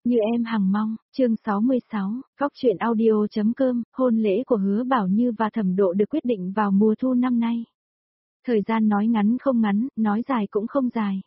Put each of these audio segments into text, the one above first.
Như em hằng mong, chương 66, góc truyện audio.com, hôn lễ của Hứa Bảo Như và Thẩm Độ được quyết định vào mùa thu năm nay. Thời gian nói ngắn không ngắn, nói dài cũng không dài.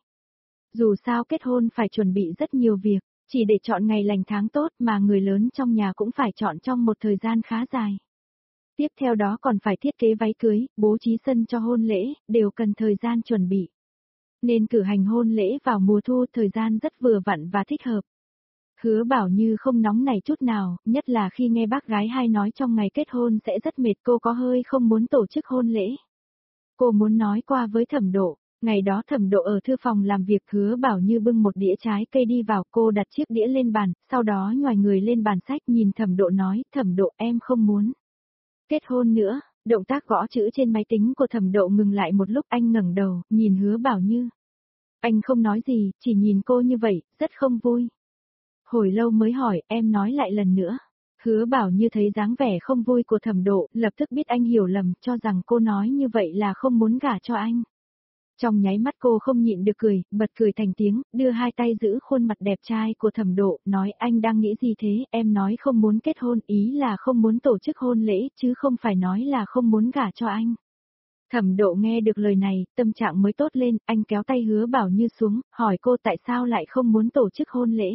Dù sao kết hôn phải chuẩn bị rất nhiều việc, chỉ để chọn ngày lành tháng tốt mà người lớn trong nhà cũng phải chọn trong một thời gian khá dài. Tiếp theo đó còn phải thiết kế váy cưới, bố trí sân cho hôn lễ, đều cần thời gian chuẩn bị. Nên cử hành hôn lễ vào mùa thu thời gian rất vừa vặn và thích hợp. Hứa Bảo Như không nóng nảy chút nào, nhất là khi nghe bác gái hai nói trong ngày kết hôn sẽ rất mệt, cô có hơi không muốn tổ chức hôn lễ. Cô muốn nói qua với Thẩm Độ, ngày đó Thẩm Độ ở thư phòng làm việc, Hứa Bảo Như bưng một đĩa trái cây đi vào, cô đặt chiếc đĩa lên bàn, sau đó nhoài người lên bàn sách nhìn Thẩm Độ nói, Thẩm Độ em không muốn kết hôn nữa. Động tác gõ chữ trên máy tính của Thẩm Độ ngừng lại một lúc, anh ngẩng đầu, nhìn Hứa Bảo Như. Anh không nói gì, chỉ nhìn cô như vậy, rất không vui. Hồi lâu mới hỏi, em nói lại lần nữa. Hứa Bảo Như thấy dáng vẻ không vui của Thẩm Độ, lập tức biết anh hiểu lầm, cho rằng cô nói như vậy là không muốn gả cho anh. Trong nháy mắt cô không nhịn được cười, bật cười thành tiếng, đưa hai tay giữ khuôn mặt đẹp trai của Thẩm Độ, nói anh đang nghĩ gì thế, em nói không muốn kết hôn, ý là không muốn tổ chức hôn lễ, chứ không phải nói là không muốn gả cho anh. Thẩm Độ nghe được lời này, tâm trạng mới tốt lên, anh kéo tay Hứa Bảo Như xuống, hỏi cô tại sao lại không muốn tổ chức hôn lễ.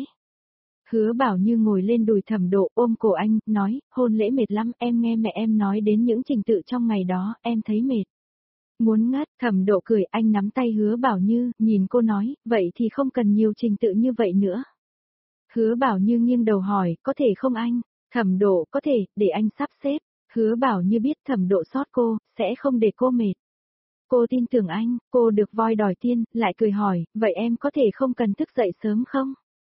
Hứa Bảo Như ngồi lên đùi Thẩm Độ ôm cổ anh, nói, hôn lễ mệt lắm, em nghe mẹ em nói đến những trình tự trong ngày đó, em thấy mệt. Muốn ngất, Thẩm Độ cười, anh nắm tay Hứa Bảo Như, nhìn cô nói, vậy thì không cần nhiều trình tự như vậy nữa. Hứa Bảo Như nghiêng đầu hỏi, có thể không anh? Thẩm Độ, có thể, để anh sắp xếp. Hứa Bảo Như biết Thẩm Độ sót cô, sẽ không để cô mệt. Cô tin tưởng anh, cô được voi đòi tiên, lại cười hỏi, vậy em có thể không cần thức dậy sớm không?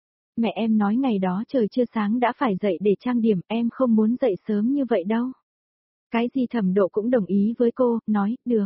Mẹ em nói ngày đó trời chưa sáng đã phải dậy để trang điểm, em không muốn dậy sớm như vậy đâu. Cái gì Thẩm Độ cũng đồng ý với cô, nói, được.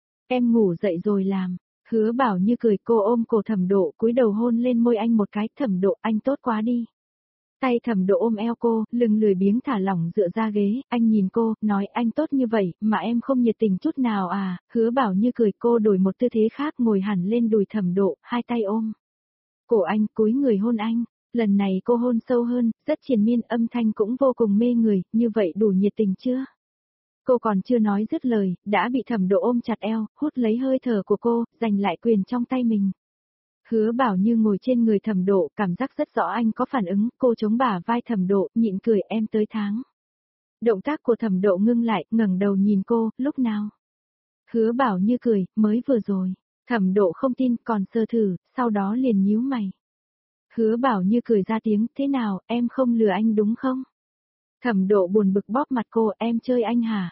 Em ngủ dậy rồi làm. Hứa Bảo Như cười, cô ôm cổ Thẩm Độ, cúi đầu hôn lên môi anh một cái, Thẩm Độ anh tốt quá đi. Tay Thẩm Độ ôm eo cô, lưng lười biếng thả lỏng dựa ra ghế, anh nhìn cô, nói anh tốt như vậy, mà em không nhiệt tình chút nào à, Hứa Bảo Như cười, cô đổi một tư thế khác ngồi hẳn lên đùi Thẩm Độ, hai tay ôm cổ anh, cúi người hôn anh. Lần này cô hôn sâu hơn, rất triền miên, âm thanh cũng vô cùng mê người, như vậy đủ nhiệt tình chưa? Cô còn chưa nói dứt lời, đã bị Thẩm Độ ôm chặt eo, hút lấy hơi thở của cô, giành lại quyền trong tay mình. Hứa Bảo Như ngồi trên người Thẩm Độ, cảm giác rất rõ anh có phản ứng, cô chống bả vai Thẩm Độ, nhịn cười, em tới tháng. Động tác của Thẩm Độ ngưng lại, ngẩng đầu nhìn cô, lúc nào? Hứa Bảo Như cười, mới vừa rồi. Thẩm Độ không tin, còn sơ thử, sau đó liền nhíu mày. Hứa Bảo Như cười ra tiếng, thế nào, em không lừa anh đúng không? Thẩm Độ buồn bực bóp mặt cô, em chơi anh hả?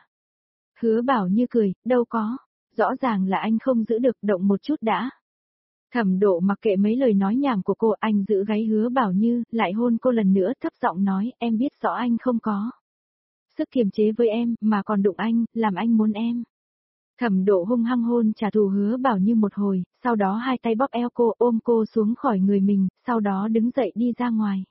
Hứa Bảo Như cười, đâu có, rõ ràng là anh không giữ được, động một chút đã. Thẩm Độ mặc kệ mấy lời nói nhảm của cô, anh giữ gáy Hứa Bảo Như, lại hôn cô lần nữa, thấp giọng nói, em biết rõ anh không có sức kiềm chế với em, mà còn đụng anh, làm anh muốn em. Thẩm Độ hung hăng hôn trả thù Hứa Bảo Như một hồi, sau đó hai tay bóp eo cô, ôm cô xuống khỏi người mình, sau đó đứng dậy đi ra ngoài.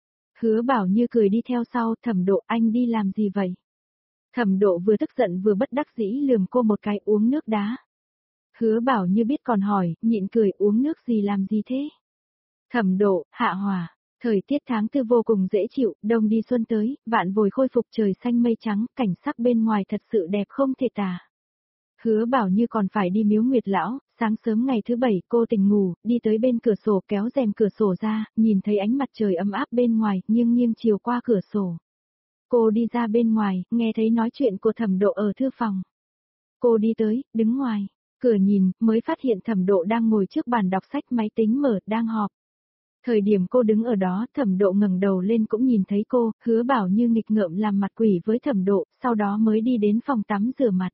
Hứa Bảo Như cười đi theo sau, Thẩm Độ anh đi làm gì vậy? Thẩm Độ vừa tức giận vừa bất đắc dĩ lườm cô một cái, uống nước đá. Hứa Bảo Như biết còn hỏi, nhịn cười, uống nước gì làm gì thế? Thẩm Độ, hạ hỏa. Thời tiết tháng tư vô cùng dễ chịu, đông đi xuân tới, vạn vồi khôi phục, trời xanh mây trắng, cảnh sắc bên ngoài thật sự đẹp không thể tả. Hứa Bảo Như còn phải đi miếu Nguyệt Lão, sáng sớm ngày thứ bảy cô tỉnh ngủ, đi tới bên cửa sổ kéo rèm cửa sổ ra, nhìn thấy ánh mặt trời ấm áp bên ngoài, nghiêng nghiêng chiều qua cửa sổ. Cô đi ra bên ngoài, nghe thấy nói chuyện của Thẩm Độ ở thư phòng. Cô đi tới, đứng ngoài, cửa nhìn, mới phát hiện Thẩm Độ đang ngồi trước bàn đọc sách, máy tính mở, đang họp. Thời điểm cô đứng ở đó, Thẩm Độ ngẩng đầu lên cũng nhìn thấy cô, Hứa Bảo Như nghịch ngợm làm mặt quỷ với Thẩm Độ, sau đó mới đi đến phòng tắm rửa mặt.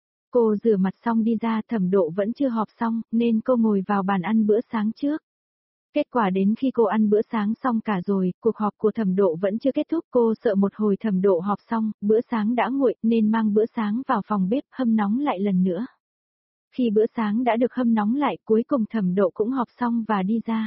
Cô rửa mặt xong đi ra, Thẩm Độ vẫn chưa họp xong, nên cô ngồi vào bàn ăn bữa sáng trước. Kết quả đến khi cô ăn bữa sáng xong cả rồi, cuộc họp của Thẩm Độ vẫn chưa kết thúc, cô sợ một hồi Thẩm Độ họp xong, bữa sáng đã nguội, nên mang bữa sáng vào phòng bếp, hâm nóng lại lần nữa. Khi bữa sáng đã được hâm nóng lại, cuối cùng Thẩm Độ cũng họp xong và đi ra.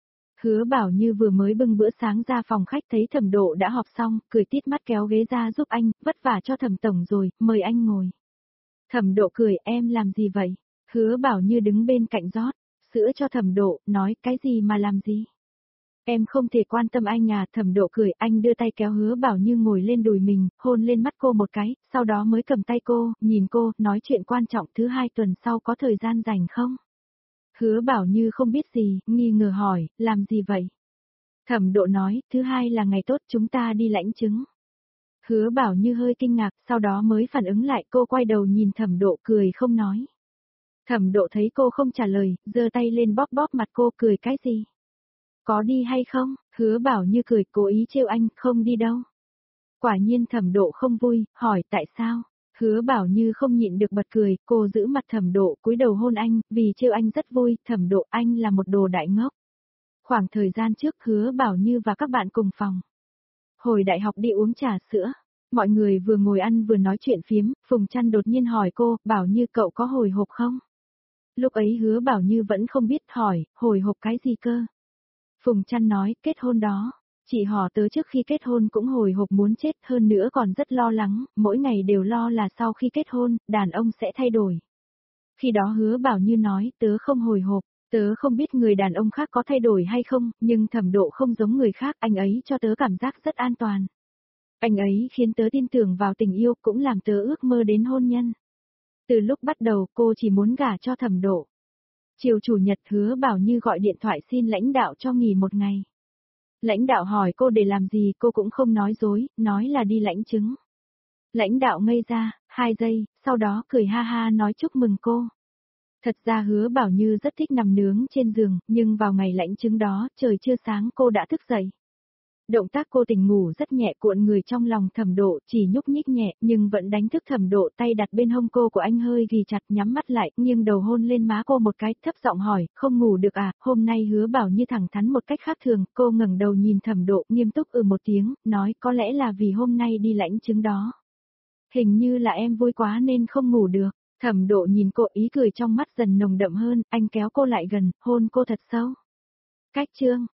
Hứa Bảo Như vừa mới bưng bữa sáng ra phòng khách thấy Thẩm Độ đã họp xong, cười tít mắt kéo ghế ra giúp anh, vất vả cho Thẩm tổng rồi, mời anh ngồi. Thẩm Độ cười, em làm gì vậy? Hứa Bảo Như đứng bên cạnh rót sữa cho Thẩm Độ, nói, cái gì mà làm gì? Em không thể quan tâm anh à, Thẩm Độ cười, anh đưa tay kéo Hứa Bảo Như ngồi lên đùi mình, hôn lên mắt cô một cái, sau đó mới cầm tay cô, nhìn cô, nói chuyện quan trọng thứ 2 tuần sau có thời gian rảnh không? Hứa Bảo Như không biết gì, nghi ngờ hỏi, làm gì vậy? Thẩm Độ nói, thứ 2 là ngày tốt chúng ta đi lãnh chứng. Hứa Bảo Như hơi kinh ngạc, sau đó mới phản ứng lại, cô quay đầu nhìn Thẩm Độ cười không nói. Thẩm Độ thấy cô không trả lời, giơ tay lên bóp bóp mặt cô, cười cái gì? Có đi hay không? Hứa Bảo Như cười, cố ý trêu anh, không đi đâu. Quả nhiên Thẩm Độ không vui, hỏi tại sao? Hứa Bảo Như không nhịn được bật cười, cô giữ mặt Thẩm Độ, cúi đầu hôn anh, vì trêu anh rất vui, Thẩm Độ anh là một đồ đại ngốc. Khoảng thời gian trước Hứa Bảo Như và các bạn cùng phòng. Hồi đại học đi uống trà sữa, mọi người vừa ngồi ăn vừa nói chuyện phiếm, Phùng Trăn đột nhiên hỏi cô, Bảo Như cậu có hồi hộp không? Lúc ấy Hứa Bảo Như vẫn không biết, hỏi, hồi hộp cái gì cơ? Phùng Trăn nói, kết hôn đó. Chị họ tớ trước khi kết hôn cũng hồi hộp muốn chết, hơn nữa còn rất lo lắng, mỗi ngày đều lo là sau khi kết hôn, đàn ông sẽ thay đổi. Khi đó Hứa Bảo Như nói, tớ không hồi hộp, tớ không biết người đàn ông khác có thay đổi hay không, nhưng Thẩm Độ không giống người khác, anh ấy cho tớ cảm giác rất an toàn. Anh ấy khiến tớ tin tưởng vào tình yêu, cũng làm tớ ước mơ đến hôn nhân. Từ lúc bắt đầu cô chỉ muốn gả cho Thẩm Độ. Chiều chủ nhật Hứa Bảo Như gọi điện thoại xin lãnh đạo cho nghỉ một ngày. Lãnh đạo hỏi cô để làm gì, cô cũng không nói dối, nói là đi lãnh chứng. Lãnh đạo ngây ra, 2 giây, sau đó cười ha ha nói chúc mừng cô. Thật ra Hứa Bảo Như rất thích nằm nướng trên giường, nhưng vào ngày lãnh chứng đó, trời chưa sáng cô đã thức dậy. Động tác cô tỉnh ngủ rất nhẹ, cuộn người trong lòng Thẩm Độ, chỉ nhúc nhích nhẹ, nhưng vẫn đánh thức Thẩm Độ, tay đặt bên hông cô của anh hơi ghì chặt, nhắm mắt lại, nghiêng đầu hôn lên má cô một cái, thấp giọng hỏi, không ngủ được à? Hôm nay Hứa Bảo Như thẳng thắn một cách khác thường, cô ngẩng đầu nhìn Thẩm Độ, nghiêm túc một tiếng, nói, có lẽ là vì hôm nay đi lãnh chứng đó. Hình như là em vui quá nên không ngủ được. Thẩm Độ nhìn cô, ý cười trong mắt dần nồng đậm hơn, anh kéo cô lại gần, hôn cô thật sâu. Cách chương